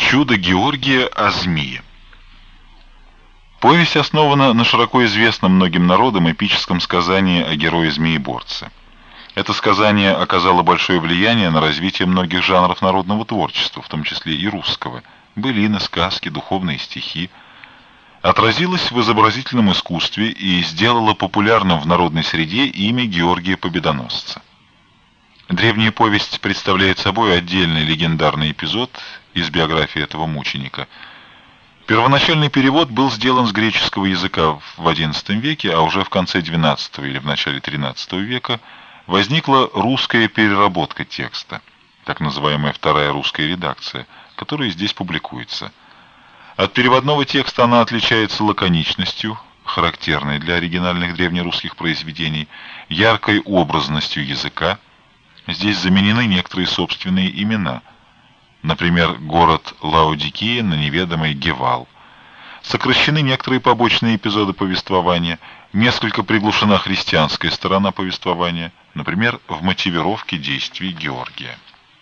Чудо Георгия о змее. Повесть основана на широко известном многим народам эпическом сказании о герое-змееборце. Это сказание оказало большое влияние на развитие многих жанров народного творчества, в том числе и русского. Былины, сказки, духовные стихи. Отразилось в изобразительном искусстве и сделало популярным в народной среде имя Георгия Победоносца. Древняя повесть представляет собой отдельный легендарный эпизод из биографии этого мученика. Первоначальный перевод был сделан с греческого языка в XI веке, а уже в конце XII или в начале XIII века возникла русская переработка текста, так называемая вторая русская редакция, которая здесь публикуется. От переводного текста она отличается лаконичностью, характерной для оригинальных древнерусских произведений, яркой образностью языка. Здесь заменены некоторые собственные имена, например, город Лаодикия на неведомый Гевал. Сокращены некоторые побочные эпизоды повествования, несколько приглушена христианская сторона повествования, например, в мотивировке действий Георгия.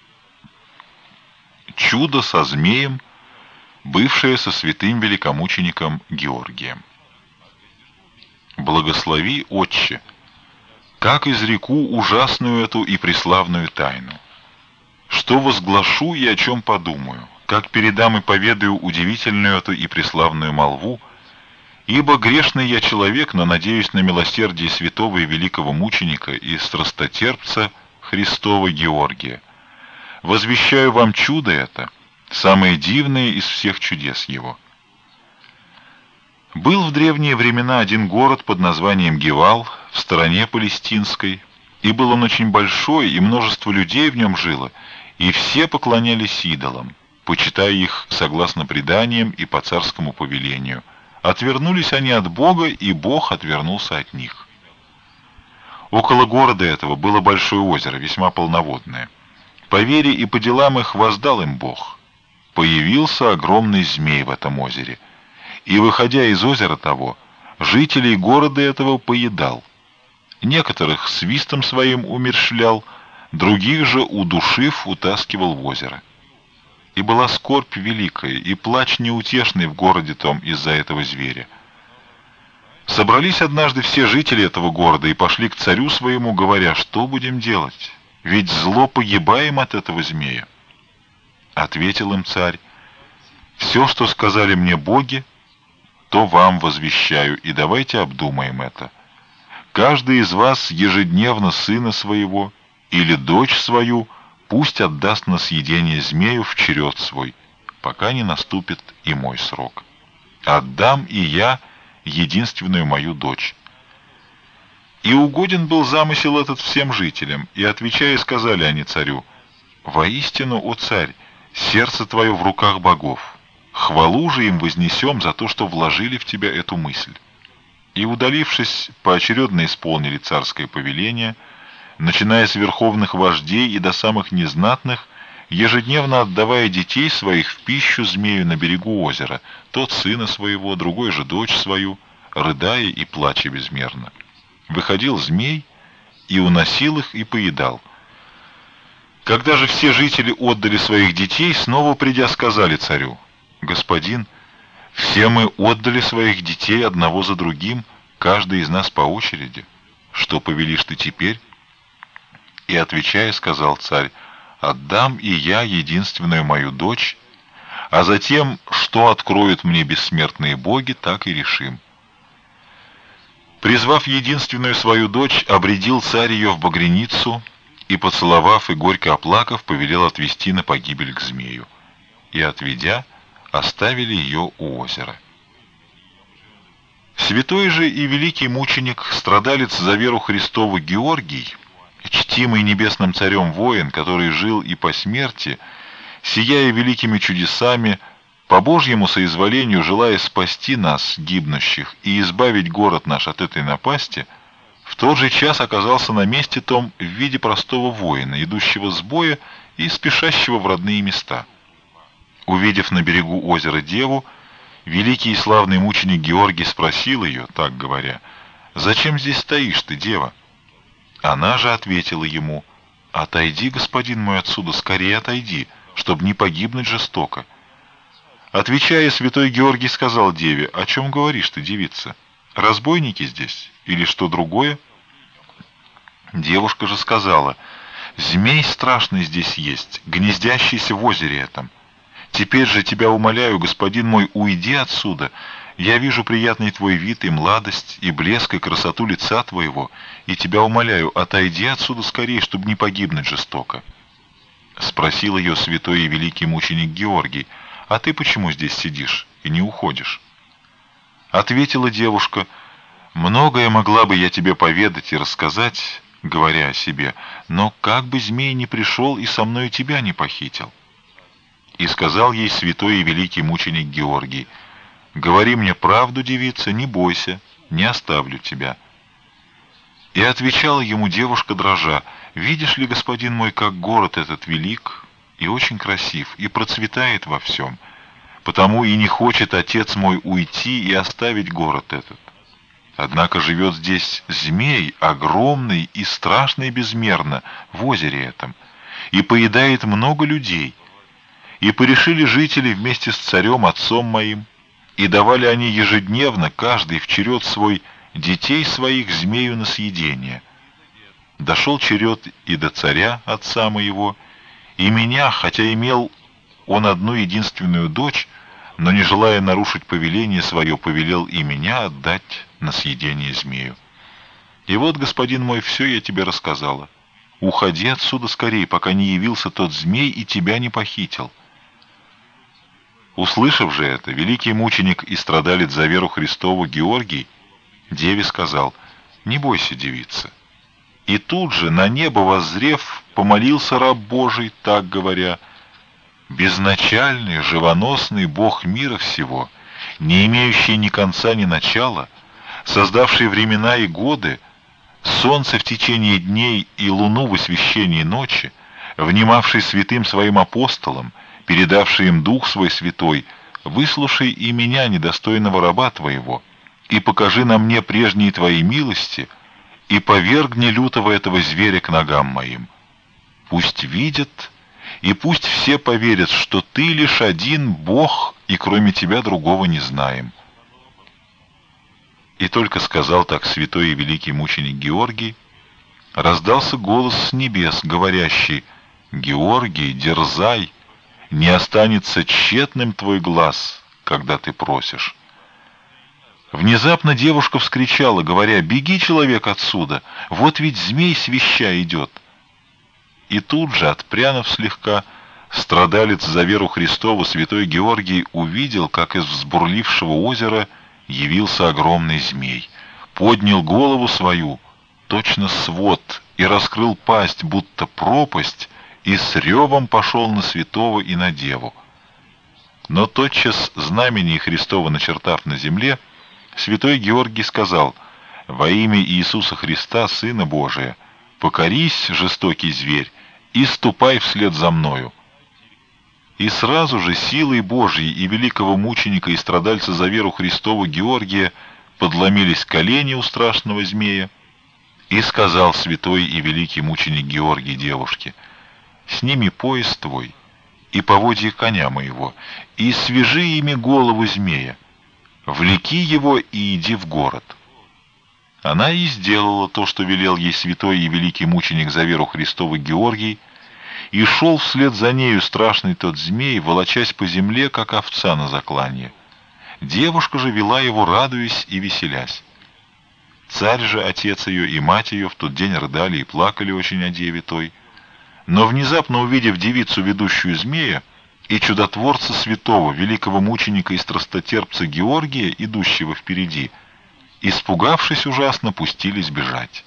Чудо со змеем, бывшее со святым великомучеником Георгием. Благослови, Отче, как изреку ужасную эту и преславную тайну. Что возглашу и о чем подумаю, как передам и поведаю удивительную эту и преславную молву, ибо грешный я человек, но надеюсь на милосердие святого и великого мученика и страстотерпца Христова Георгия. Возвещаю вам чудо это, самое дивное из всех чудес его. Был в древние времена один город под названием Гевал в стороне Палестинской, и был он очень большой, и множество людей в нем жило, и все поклонялись идолам, почитая их согласно преданиям и по царскому повелению. Отвернулись они от Бога, и Бог отвернулся от них. Около города этого было большое озеро, весьма полноводное. По вере и по делам их воздал им Бог. Появился огромный змей в этом озере, и, выходя из озера того, жителей города этого поедал. Некоторых свистом своим умерщвлял, других же, удушив, утаскивал в озеро. И была скорбь великая, и плач неутешный в городе том из-за этого зверя. Собрались однажды все жители этого города и пошли к царю своему, говоря, что будем делать, ведь зло погибаем от этого змея. Ответил им царь, все, что сказали мне боги, то вам возвещаю, и давайте обдумаем это. Каждый из вас ежедневно сына своего или дочь свою пусть отдаст на съедение змею в черед свой, пока не наступит и мой срок. Отдам и я единственную мою дочь. И угоден был замысел этот всем жителям, и, отвечая, сказали они царю, «Воистину, о царь, сердце твое в руках богов, хвалу же им вознесем за то, что вложили в тебя эту мысль». И, удалившись, поочередно исполнили царское повеление, начиная с верховных вождей и до самых незнатных, ежедневно отдавая детей своих в пищу змею на берегу озера, тот сына своего, другой же дочь свою, рыдая и плача безмерно. Выходил змей и уносил их и поедал. Когда же все жители отдали своих детей, снова придя, сказали царю, «Господин, все мы отдали своих детей одного за другим, каждый из нас по очереди. Что повелишь ты теперь?» И, отвечая, сказал царь, «Отдам и я единственную мою дочь, а затем, что откроют мне бессмертные боги, так и решим». Призвав единственную свою дочь, обрядил царь ее в багряницу и, поцеловав и горько оплакав, повелел отвести на погибель к змею. И, отведя, оставили ее у озера. Святой же и великий мученик, страдалец за веру Христову Георгий, чтимый небесным царем воин, который жил и по смерти, сияя великими чудесами, по Божьему соизволению, желая спасти нас, гибнущих, и избавить город наш от этой напасти, в тот же час оказался на месте том в виде простого воина, идущего с боя и спешащего в родные места. Увидев на берегу озера деву, великий и славный мученик Георгий спросил ее, так говоря, «Зачем здесь стоишь ты, дева?» Она же ответила ему, «Отойди, господин мой, отсюда, скорее отойди, чтобы не погибнуть жестоко. Отвечая, святой Георгий сказал деве: «О чем говоришь ты, девица? Разбойники здесь или что другое?» Девушка же сказала: «Змей страшный здесь есть, гнездящийся в озере этом. Теперь же тебя умоляю, господин мой, уйди отсюда. Я вижу приятный твой вид и младость, и блеск, и красоту лица твоего, и тебя умоляю, отойди отсюда скорее, чтобы не погибнуть жестоко». Спросил ее святой и великий мученик Георгий: «А ты почему здесь сидишь и не уходишь?» Ответила девушка: «Многое могла бы я тебе поведать и рассказать, говоря о себе, но как бы змей не пришел и со мною тебя не похитил». И сказал ей святой и великий мученик Георгий: «Говори мне правду, девица, не бойся, не оставлю тебя». И отвечала ему девушка дрожа: «Видишь ли, господин мой, как город этот велик и очень красив, и процветает во всем, потому и не хочет отец мой уйти и оставить город этот. Однако живет здесь змей, огромный и страшный безмерно, в озере этом, и поедает много людей. И порешили жители вместе с царем, отцом моим, и давали они ежедневно, каждый в черед свой, детей своих змею на съедение. Дошел черед и до царя, отца моего, и меня, хотя имел он одну единственную дочь, но, не желая нарушить повеление свое, повелел и меня отдать на съедение змею. И вот, господин мой, все я тебе рассказала. Уходи отсюда скорее, пока не явился тот змей и тебя не похитил». Услышав же это, великий мученик и страдалец за веру Христову Георгий деве сказал: «Не бойся, девица». И тут же, на небо воззрев, помолился раб Божий, так говоря: «Безначальный, живоносный Бог мира всего, не имеющий ни конца, ни начала, создавший времена и годы, солнце в течение дней и луну в освещении ночи, внимавший святым своим апостолам, передавший им Дух свой святой, выслушай и меня, недостойного раба твоего, и покажи на мне прежние твои милости, и повергни лютого этого зверя к ногам моим. Пусть видят, и пусть все поверят, что ты лишь один Бог, и кроме тебя другого не знаем». И только сказал так святой и великий мученик Георгий, раздался голос с небес, говорящий: «Георгий, дерзай, не останется тщетным твой глаз, когда ты просишь». Внезапно девушка вскричала, говоря: «Беги, человек, отсюда, вот ведь змей с веща идет». И тут же, отпрянув слегка, страдалец за веру Христову святой Георгий увидел, как из взбурлившего озера явился огромный змей, поднял голову свою, точно свод, и раскрыл пасть, будто пропасть, и с ревом пошел на святого и на деву. Но тотчас знамение Христово начертав на земле, святой Георгий сказал: «Во имя Иисуса Христа, Сына Божия, покорись, жестокий зверь, и ступай вслед за мною». И сразу же силой Божьей и великого мученика и страдальца за веру Христову Георгия подломились колени у страшного змея, и сказал святой и великий мученик Георгий девушке: «Сними пояс твой и поводья коня моего, и свяжи ими голову змея, влеки его и иди в город». Она и сделала то, что велел ей святой и великий мученик за веру Христову Георгий, и шел вслед за нею страшный тот змей, волочась по земле, как овца на закланье. Девушка же вела его, радуясь и веселясь. Царь же, отец ее и мать ее, в тот день рыдали и плакали очень о деве той. Но внезапно увидев девицу, ведущую змея, и чудотворца святого, великого мученика и страстотерпца Георгия, идущего впереди, испугавшись ужасно, пустились бежать.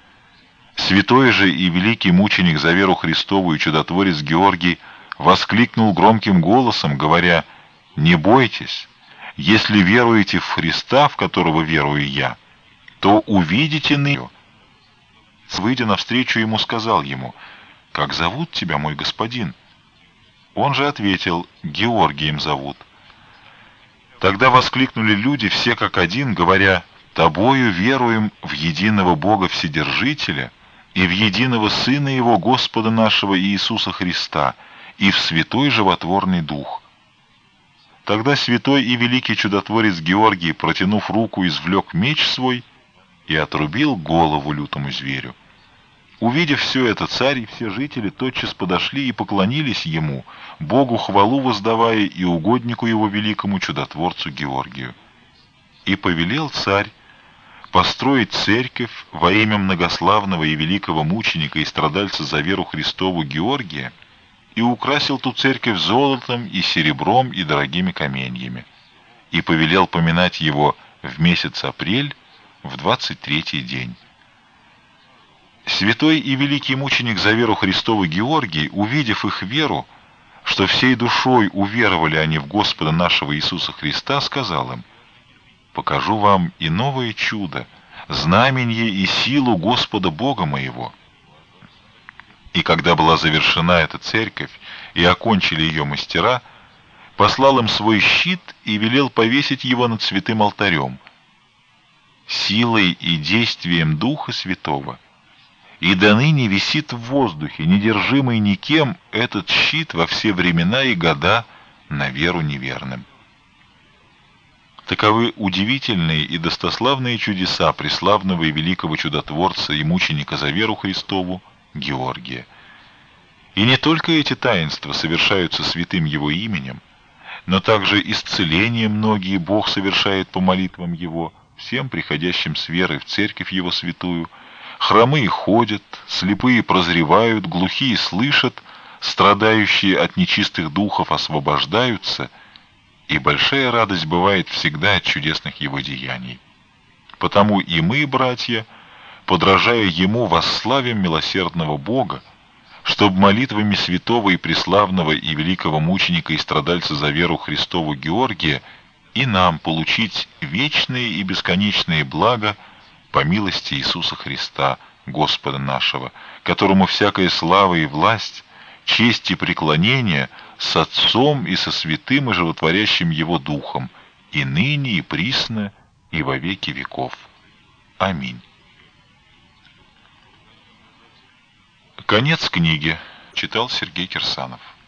Святой же и великий мученик за веру Христову и чудотворец Георгий воскликнул громким голосом, говоря: «Не бойтесь, если веруете в Христа, в которого верую я, то увидите ныне». Выйдя навстречу ему, сказал ему: «Как зовут тебя, мой господин?» Он же ответил: «Георгием зовут». Тогда воскликнули люди все как один, говоря: «Тобою веруем в единого Бога Вседержителя и в единого Сына Его, Господа нашего Иисуса Христа, и в Святой Животворный Дух». Тогда святой и великий чудотворец Георгий, протянув руку, извлек меч свой и отрубил голову лютому зверю. Увидев все это, царь и все жители тотчас подошли и поклонились ему, Богу хвалу воздавая и угоднику его великому чудотворцу Георгию. И повелел царь построить церковь во имя многославного и великого мученика и страдальца за веру Христову Георгия, и украсил ту церковь золотом и серебром и дорогими каменьями, и повелел поминать его в месяц апрель в 23-й день. Святой и великий мученик за веру Христову Георгий, увидев их веру, что всей душой уверовали они в Господа нашего Иисуса Христа, сказал им: «Покажу вам и новое чудо, знаменье и силу Господа Бога моего». И когда была завершена эта церковь и окончили ее мастера, послал им свой щит и велел повесить его над святым алтарем, силой и действием Духа Святого. И до ныне висит в воздухе, недержимый никем, этот щит во все времена и года на веру неверным. Таковы удивительные и достославные чудеса преславного и великого чудотворца и мученика за веру Христову Георгия. И не только эти таинства совершаются святым его именем, но также исцеление многие Бог совершает по молитвам его, всем приходящим с верой в церковь его святую. Хромые ходят, слепые прозревают, глухие слышат, страдающие от нечистых духов освобождаются, и большая радость бывает всегда от чудесных его деяний. Потому и мы, братья, подражая ему, восславим милосердного Бога, чтобы молитвами святого и преславного и великого мученика и страдальца за веру Христову Георгия и нам получить вечные и бесконечные блага по милости Иисуса Христа, Господа нашего, которому всякая слава и власть, честь и преклонение с Отцом и со святым и животворящим Его Духом, и ныне, и присно, и во веки веков. Аминь. Конец книги. Читал Сергей Кирсанов.